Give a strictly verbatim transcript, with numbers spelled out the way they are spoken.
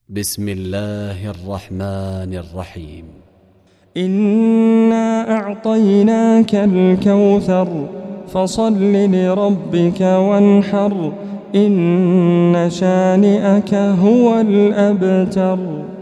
بسم الله الرحمن الرحيم. إنا أعطيناك الكوثر فصل لربك وانحر إن شانئك هو الأبتر.